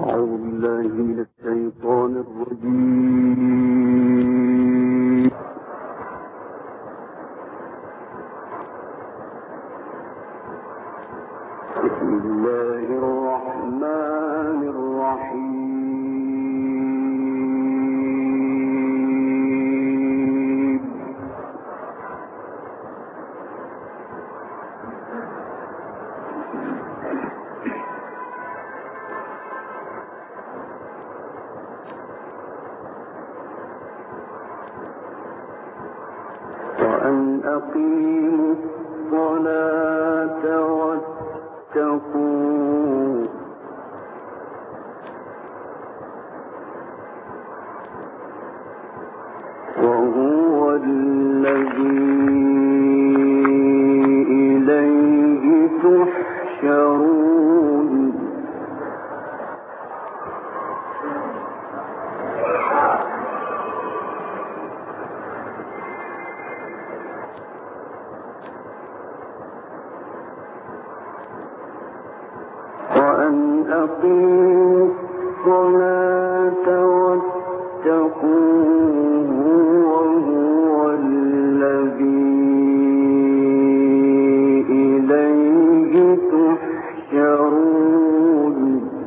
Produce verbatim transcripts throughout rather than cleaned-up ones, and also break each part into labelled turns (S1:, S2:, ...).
S1: وأن أقيموا الصلاة واتقوه وهو الذي إليه تحشرون. وأن أقيموا الصلاة واتقوه وهو الذي إليه تحشرون.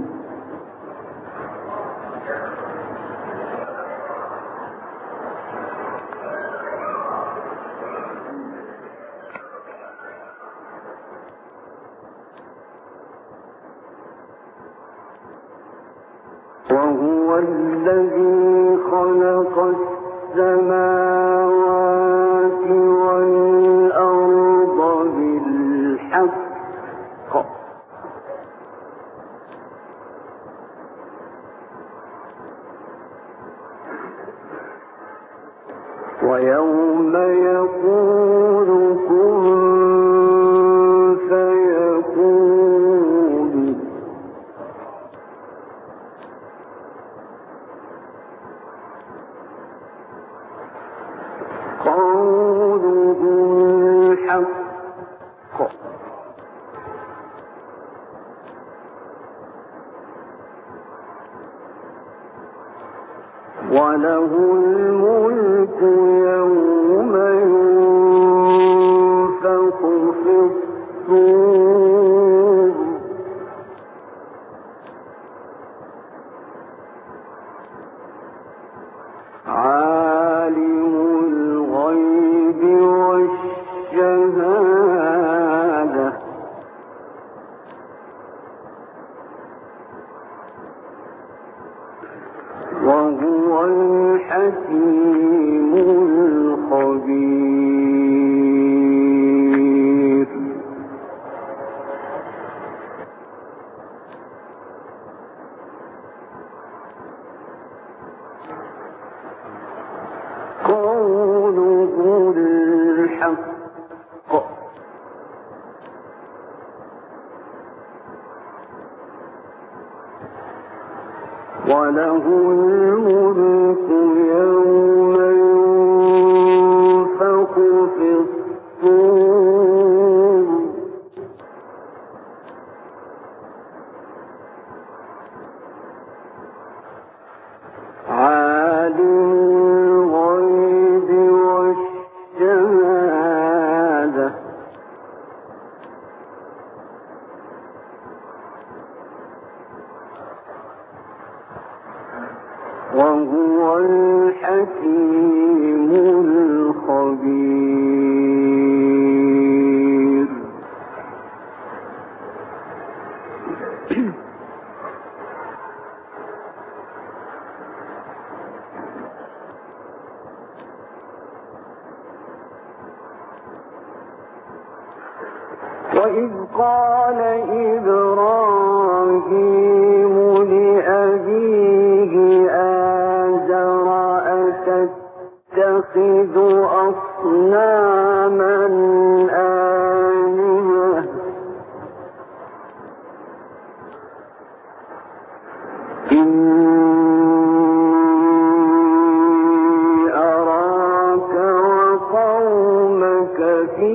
S1: وهو الذي خلق السماوات والأرض بالحق ويوم يقول كن فيكون قوله الحق وله الملك يوم ينفخ في الصور عالم الغيب والشهادة وهو الحكيم الخبير. قوله الحق وله الملك يوم ينفخ في الصور عالم الغيب والشهادة وهو الحكيم الخبير. وإذ قال إبراهيم لأبيه آزر أتتخذ أصناما آلهة إني أراك وقومك في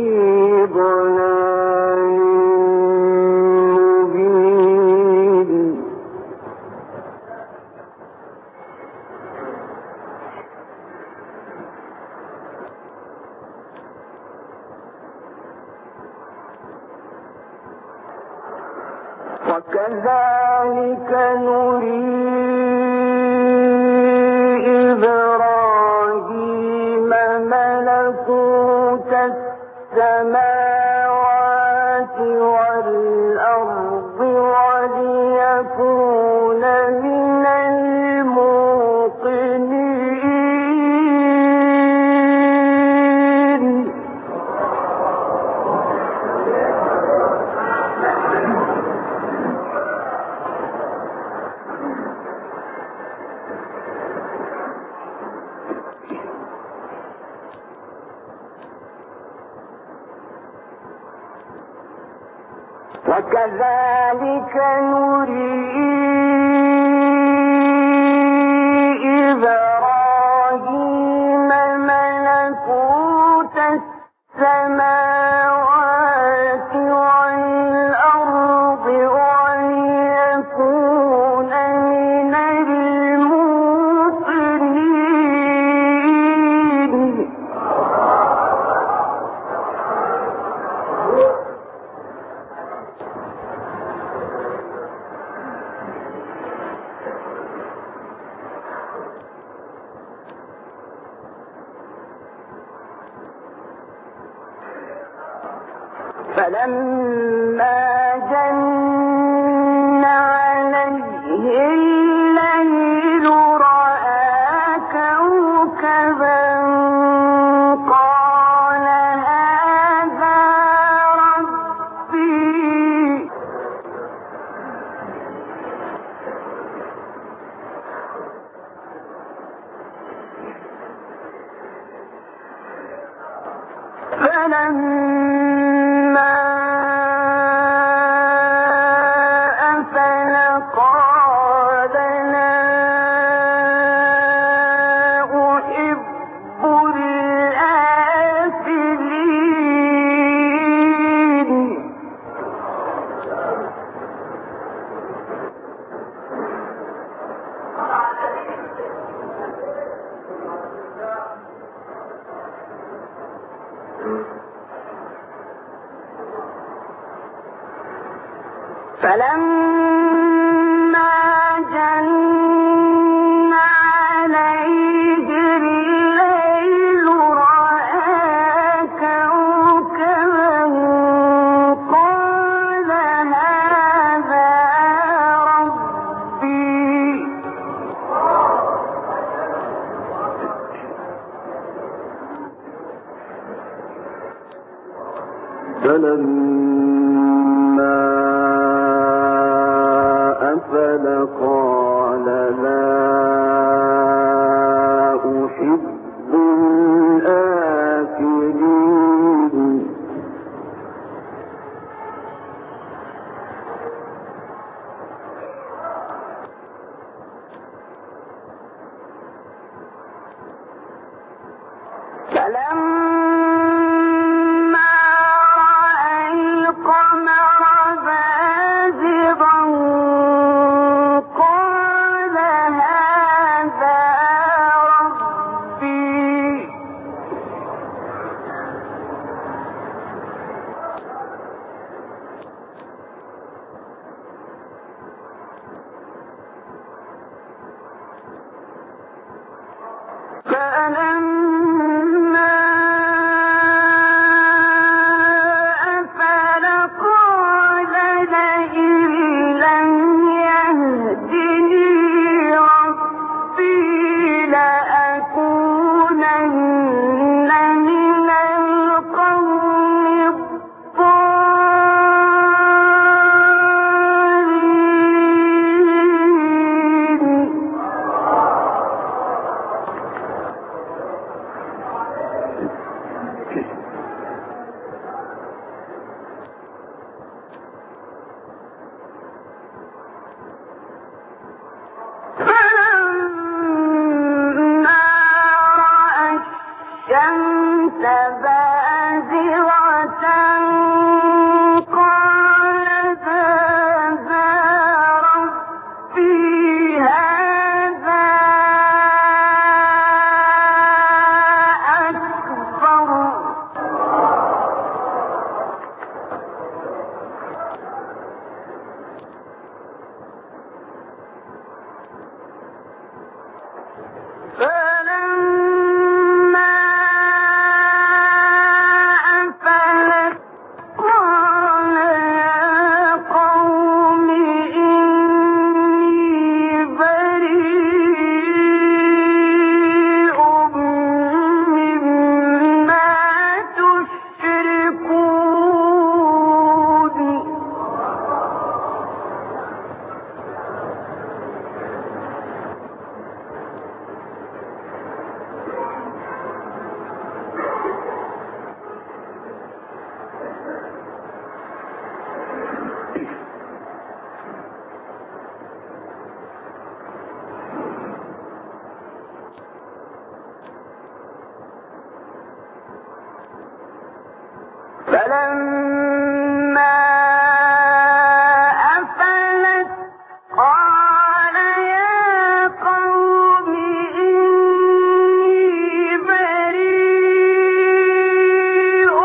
S1: ضلال مبين. وكذلك نري إبراهيم ملكوت السماوات والأرض وليكون من الموقنين. وكذلك نري إبراهيم ملكوت السماوات والأرض وليكون من الموقنين. فلما جن عليه الليل رأى كوكبا قال هذا ربي. فلما أفل قال لا أحب الآفلين. فلما جن عليه الليل رأى كوكبا قال هذا ربي. فلما أفل قال لا أحب الآفلين. فلما رأى القمر بازغا قال فلما أفلت قال يا قوم إني بريء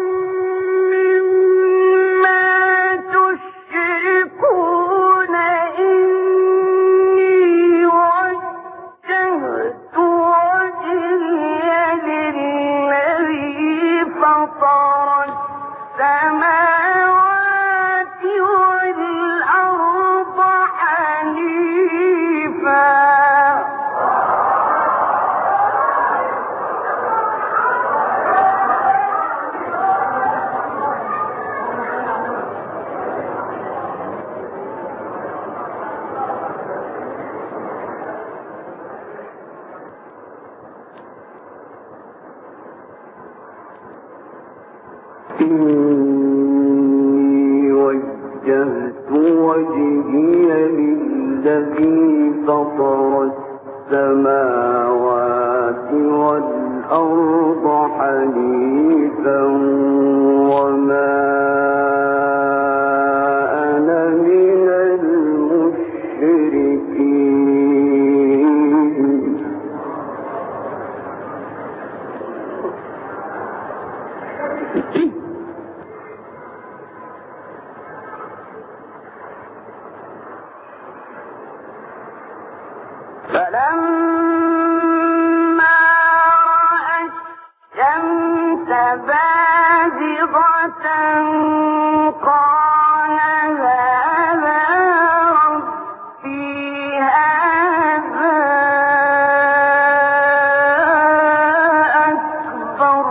S1: مما تشركون إني وجهت وجهي للذي فطر السماوات والأرض حنيفا إني وجهت وجهي للذي فطر السماوات والأرض حنيفا وما أنا من المشركين فلما رأى الشمس بازغة قال هذا ربي هذا أكبر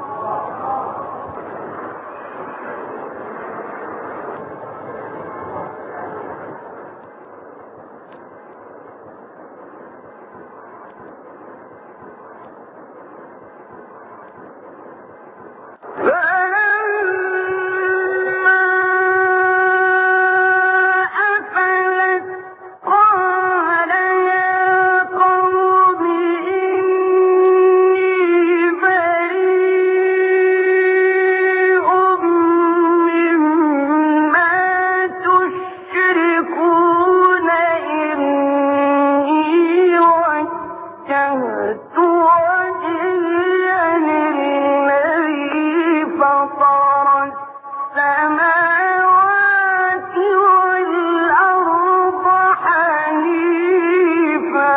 S1: السماوات والأرض حنيفا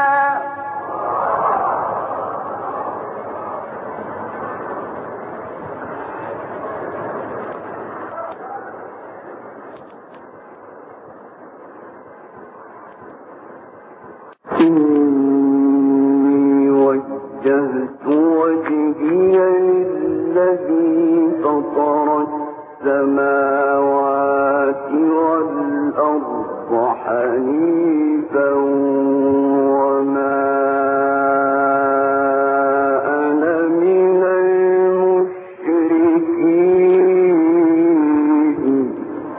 S1: إني وجهت وجهي للذي فطر السماوات والأرض حنيفا وما أنا من المشركين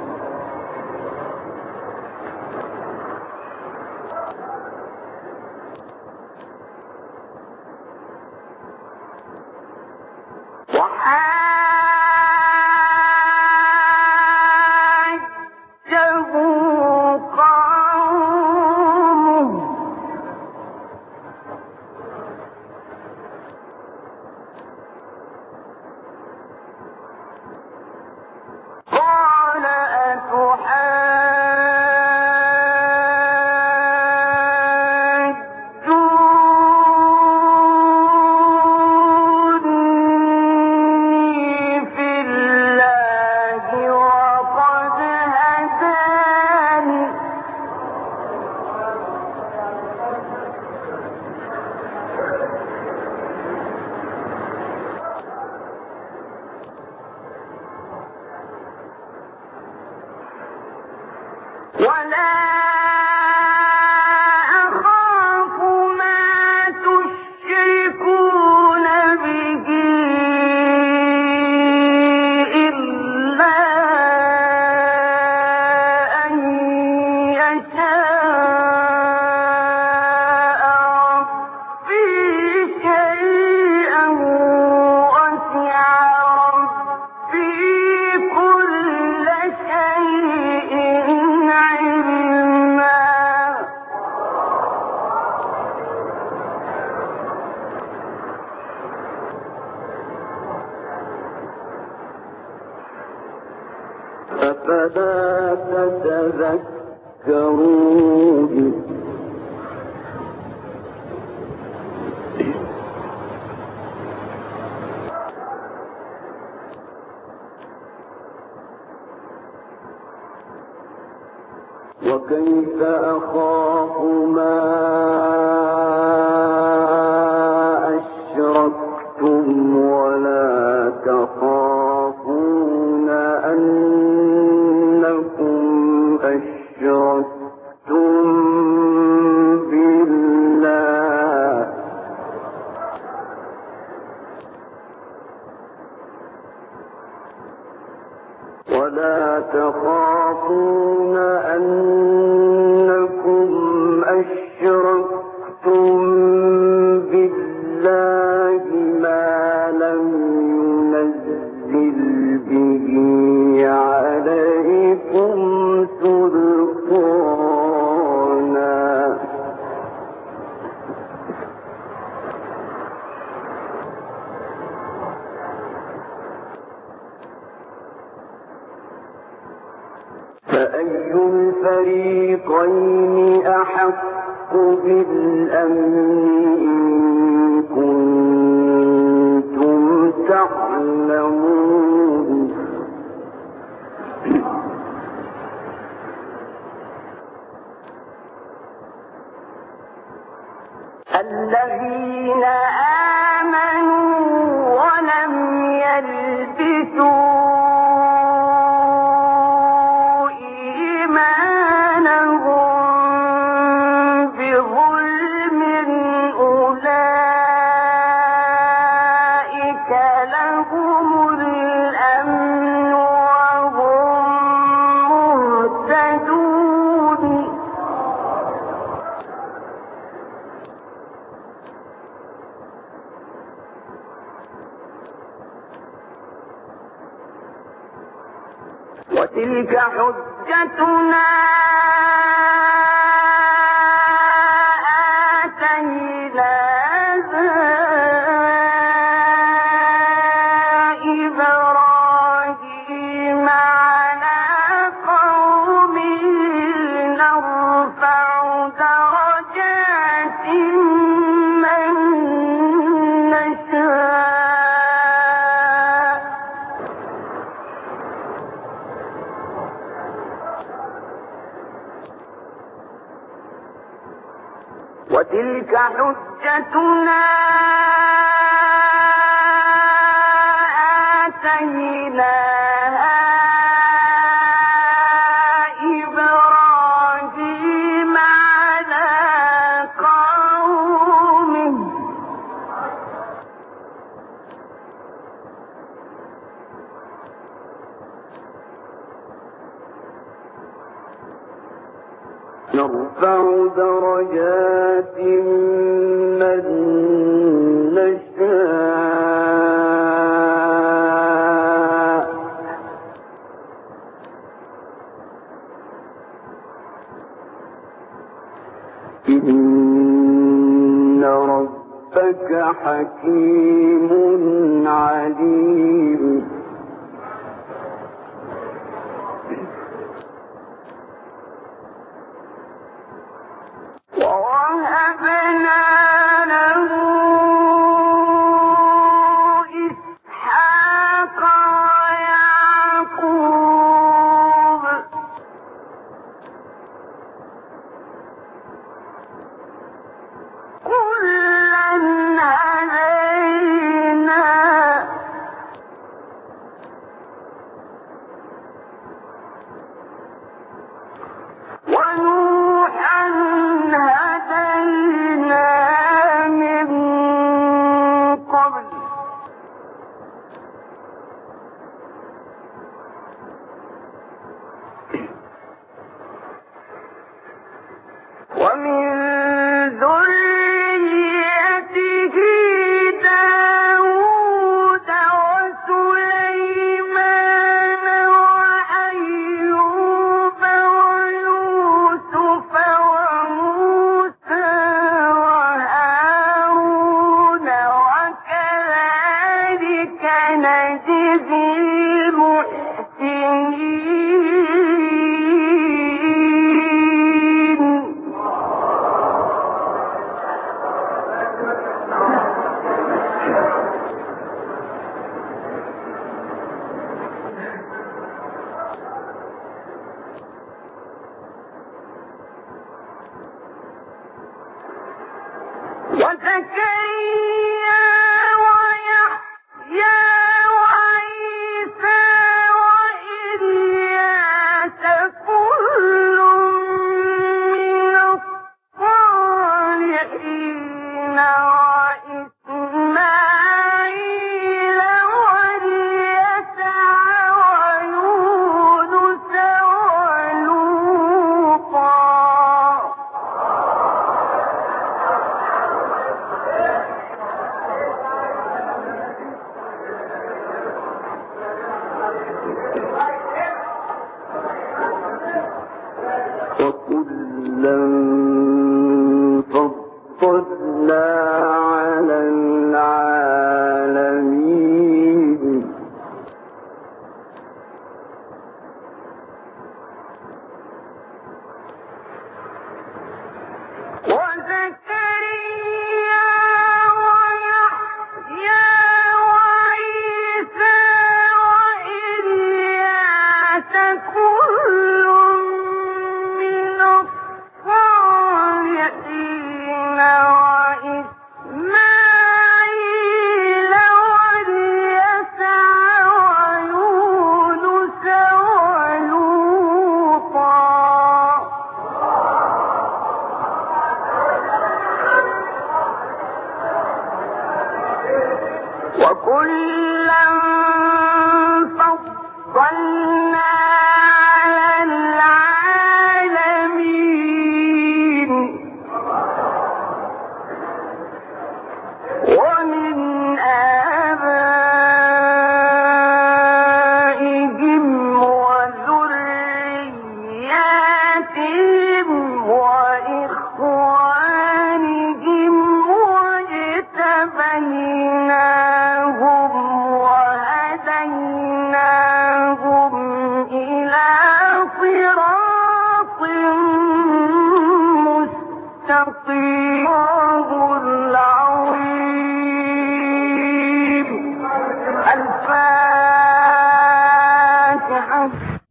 S1: وحاجه قومه قال أتحاجوني في الله وقد هداني ولا أخاف ما تشركون به إلا
S2: أفلا تتذكرون وكيف أخاف ما أشركتم ولا تخافون أنكم أشركتم بالله ولا تخافون أنكم أشركتم بالله ما لم ينزل به عليكم سلطانا فأي الفريقين أحق بالأمن إن كنتم تعلمون
S1: الذين آمنوا ولم يلبسوا وتلك حجتنا آتيناها إبراهيم على قومه نرفع درجات من نشاء وتلك حجتنا آتيناها إبراهيم على قومه نرفع درجات من نشاء إن ربك حكيم عليم ووهبنا له إسحاق ويعقوب كلا هدينا ونوحا هدينا من قبل ومن ذريته داود وسليمان وأيوب ويوسف وموسى وهارون وكذلك نجزي المحسنين
S2: وكلا فضلنا على العالمين وكلا فضلنا على العالمين ومن آبائهم وذرياتهم وإخوانهم واجتبيناهم وهديناهم إلى صراط مستقيم العظيم. الفاتحة.